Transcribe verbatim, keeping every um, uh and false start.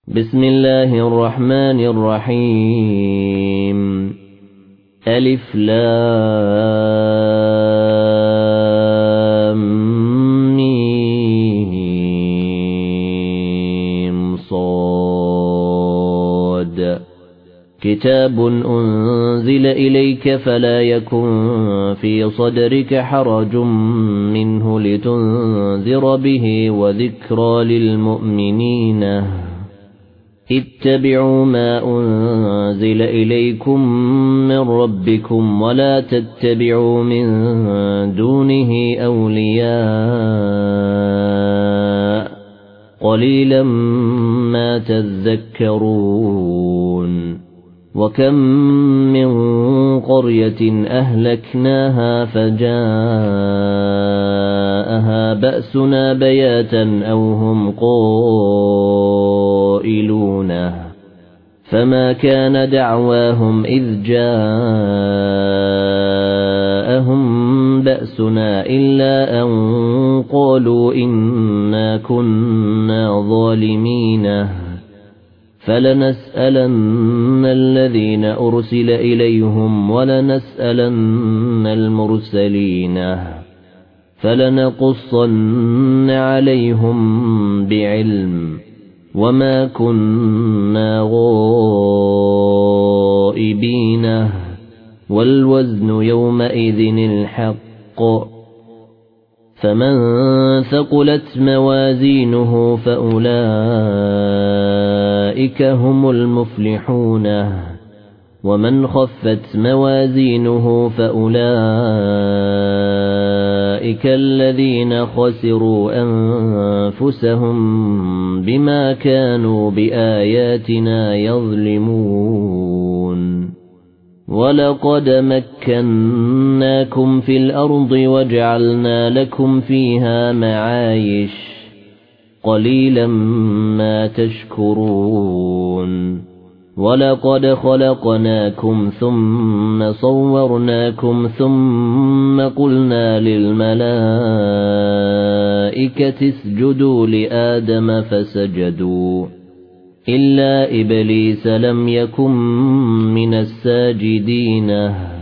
بسم الله الرحمن الرحيم ألف لام ميم صاد كتاب أنزل إليك فلا يكن في صدرك حرج منه لتنذر به وذكرى للمؤمنين اتبعوا ما أنزل إليكم من ربكم ولا تتبعوا من دونه أولياء قليلا ما تذكرون وكم من قرية أهلكناها فجاءها بأسنا بياتا أو هم قائلون فما كان دعواهم إذ جاءهم بأسنا إلا أن قالوا إنا كنا ظالمين فلنسألن الذين أرسل إليهم ولنسألن المرسلين فلنقصن عليهم بعلم وما كنا غائبين والوزن يومئذ الحق فمن ثقلت موازينه فأولئك هم المفلحون ومن خفت موازينه فأولئك الذين خسروا أنفسهم بما كانوا بآياتنا يظلمون ولقد مكناكم في الأرض وجعلنا لكم فيها معايش قليلا ما تشكرون ولقد خلقناكم ثم صورناكم ثم قلنا للملائكة اسجدوا لآدم فسجدوا إلا إبليس لم يكن من الساجدين